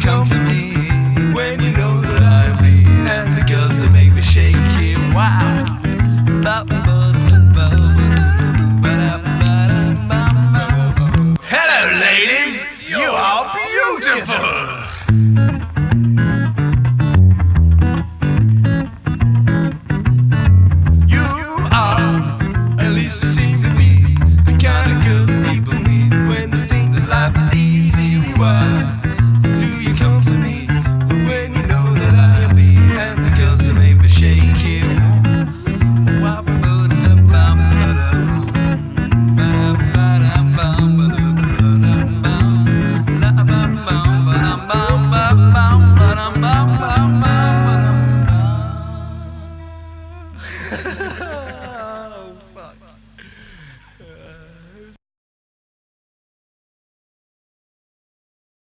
come to me when you know that I'm me, and the girls that make me shake it. Wow. Hello, ladies. You are beautiful.